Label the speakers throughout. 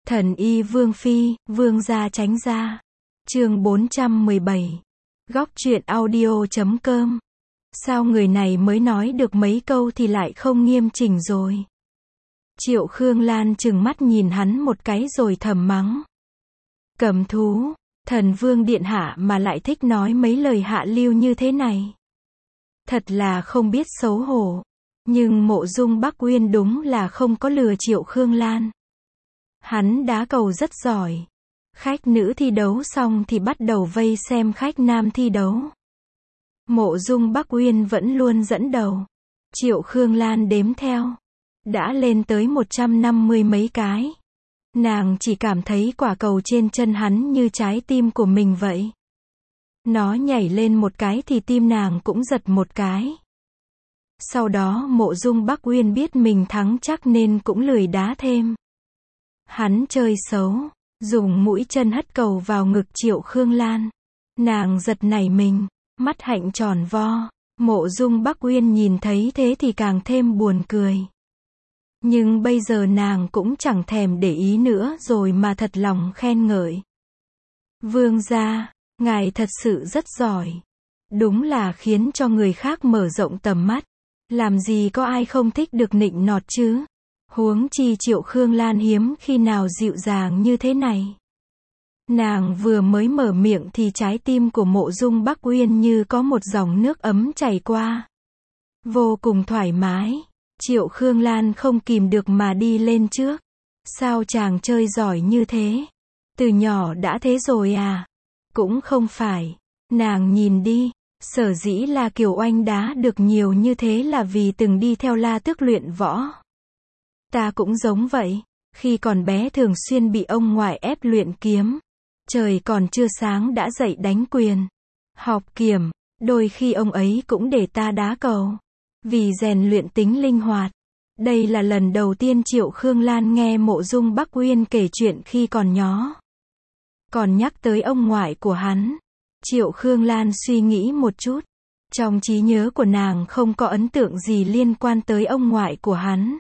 Speaker 1: Thần y Vương Phi, Vương gia tránh ra. Chương 417. Góc truyện audio.com. Sao người này mới nói được mấy câu thì lại không nghiêm chỉnh rồi? Triệu Khương Lan trừng mắt nhìn hắn một cái rồi thầm mắng. Cầm thú, thần vương điện hạ mà lại thích nói mấy lời hạ lưu như thế này. Thật là không biết xấu hổ. Nhưng Mộ Dung Bắc Uyên đúng là không có lừa Triệu Khương Lan. Hắn đá cầu rất giỏi. Khách nữ thi đấu xong thì bắt đầu vây xem khách nam thi đấu. Mộ Dung Bắc Uyên vẫn luôn dẫn đầu. Triệu Khương Lan đếm theo. Đã lên tới 150 mấy cái. Nàng chỉ cảm thấy quả cầu trên chân hắn như trái tim của mình vậy. Nó nhảy lên một cái thì tim nàng cũng giật một cái. Sau đó Mộ Dung Bắc Uyên biết mình thắng chắc nên cũng lười đá thêm. Hắn chơi xấu, dùng mũi chân hất cầu vào ngực Triệu Khương Lan. Nàng giật nảy mình, mắt hạnh tròn vo. Mộ Dung Bắc Uyên nhìn thấy thế thì càng thêm buồn cười. Nhưng bây giờ nàng cũng chẳng thèm để ý nữa rồi mà thật lòng khen ngợi. Vương gia, ngài thật sự rất giỏi. Đúng là khiến cho người khác mở rộng tầm mắt. Làm gì có ai không thích được nịnh nọt chứ? Huống chi Triệu Khương Lan hiếm khi nào dịu dàng như thế này. Nàng vừa mới mở miệng thì trái tim của Mộ Dung Bắc Uyên như có một dòng nước ấm chảy qua. Vô cùng thoải mái. Triệu Khương Lan không kìm được mà đi lên trước. Sao chàng chơi giỏi như thế? Từ nhỏ đã thế rồi à? Cũng không phải. Nàng nhìn đi. Sở dĩ La Kiều Oanh đá được nhiều như thế là vì từng đi theo La Tước luyện võ. Ta cũng giống vậy. Khi còn bé thường xuyên bị ông ngoại ép luyện kiếm. Trời còn chưa sáng đã dậy đánh quyền. Học kiểm. Đôi khi ông ấy cũng để ta đá cầu. Vì rèn luyện tính linh hoạt. Đây là lần đầu tiên Triệu Khương Lan nghe Mộ Dung Bắc Uyên kể chuyện khi còn nhỏ. Còn nhắc tới ông ngoại của hắn. Triệu Khương Lan suy nghĩ một chút. Trong trí nhớ của nàng không có ấn tượng gì liên quan tới ông ngoại của hắn.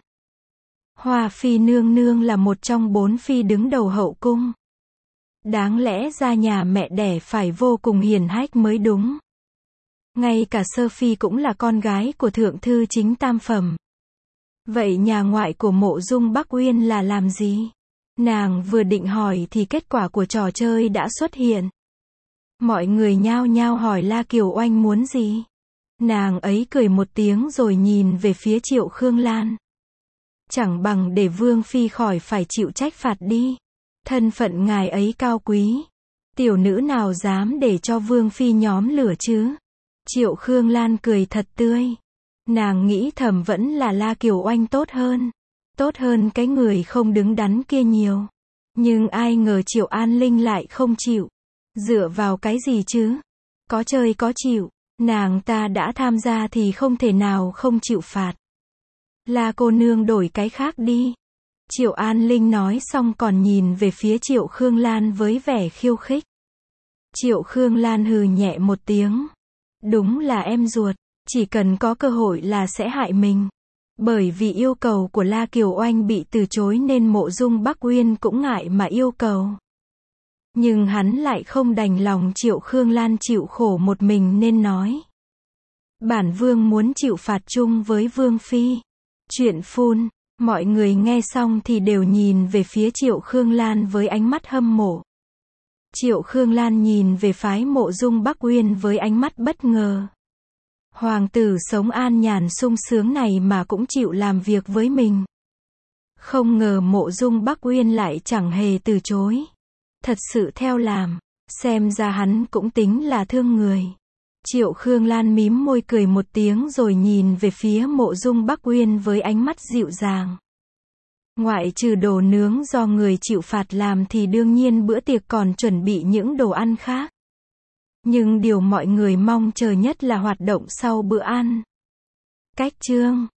Speaker 1: Hoa Phi nương nương là một trong 4 phi đứng đầu hậu cung. Đáng lẽ ra nhà mẹ đẻ phải vô cùng hiền hách mới đúng. Ngay cả Sơ Phi cũng là con gái của thượng thư chính tam phẩm. Vậy nhà ngoại của Mộ Dung Bắc Uyên là làm gì? Nàng vừa định hỏi thì kết quả của trò chơi đã xuất hiện. Mọi người nhao nhao hỏi La Kiều Oanh muốn gì? Nàng ấy cười một tiếng rồi nhìn về phía Triệu Khương Lan. Chẳng bằng để Vương Phi khỏi phải chịu trách phạt đi. Thân phận ngài ấy cao quý. Tiểu nữ nào dám để cho Vương Phi nhóm lửa chứ? Triệu Khương Lan cười thật tươi. Nàng nghĩ thầm vẫn là La Kiều Oanh tốt hơn. Tốt hơn cái người không đứng đắn kia nhiều. Nhưng ai ngờ Triệu An Linh lại không chịu. Dựa vào cái gì chứ? Có chơi có chịu. Nàng ta đã tham gia thì không thể nào không chịu phạt. La cô nương đổi cái khác đi. Triệu An Linh nói xong còn nhìn về phía Triệu Khương Lan với vẻ khiêu khích. Triệu Khương Lan hừ nhẹ một tiếng. Đúng là em ruột. Chỉ cần có cơ hội là sẽ hại mình. Bởi vì yêu cầu của La Kiều Oanh bị từ chối nên Mộ Dung Bắc Uyên cũng ngại mà yêu cầu. Nhưng hắn lại không đành lòng Triệu Khương Lan chịu khổ một mình nên nói. Bản vương muốn chịu phạt chung với Vương Phi. Chuyện phun. Mọi người nghe xong thì đều nhìn về phía Triệu Khương Lan với ánh mắt hâm mộ. Triệu Khương Lan nhìn về phái Mộ Dung Bắc Uyên với ánh mắt bất ngờ. Hoàng tử sống an nhàn sung sướng này mà cũng chịu làm việc với mình. Không ngờ Mộ Dung Bắc Uyên lại chẳng hề từ chối. Thật sự theo làm. Xem ra hắn cũng tính là thương người. Triệu Khương Lan mím môi cười một tiếng rồi nhìn về phía Mộ Dung Bắc Uyên với ánh mắt dịu dàng. Ngoại trừ đồ nướng do người chịu phạt làm thì đương nhiên bữa tiệc còn chuẩn bị những đồ ăn khác. Nhưng điều mọi người mong chờ nhất là hoạt động sau bữa ăn. Cách chương